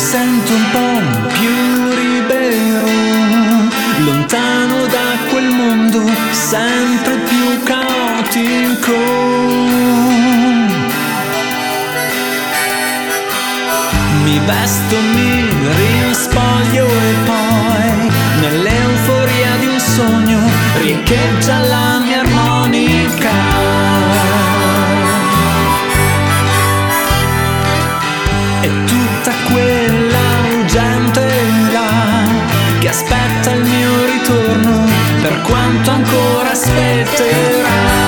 sento un po' più libero, lontano da quel mondo sempre più caotico. Mi vesto, mi rispoglio e poi nell'euforia di un sogno riecheggia la mia armonica. E tutta quella gente là che aspetta il mio ritorno, per quanto ancora aspetterà.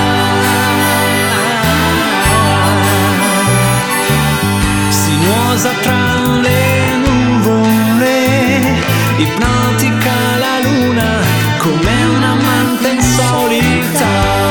Sinuosa tra le nuvole, ipnotica la luna come un'amante insolita.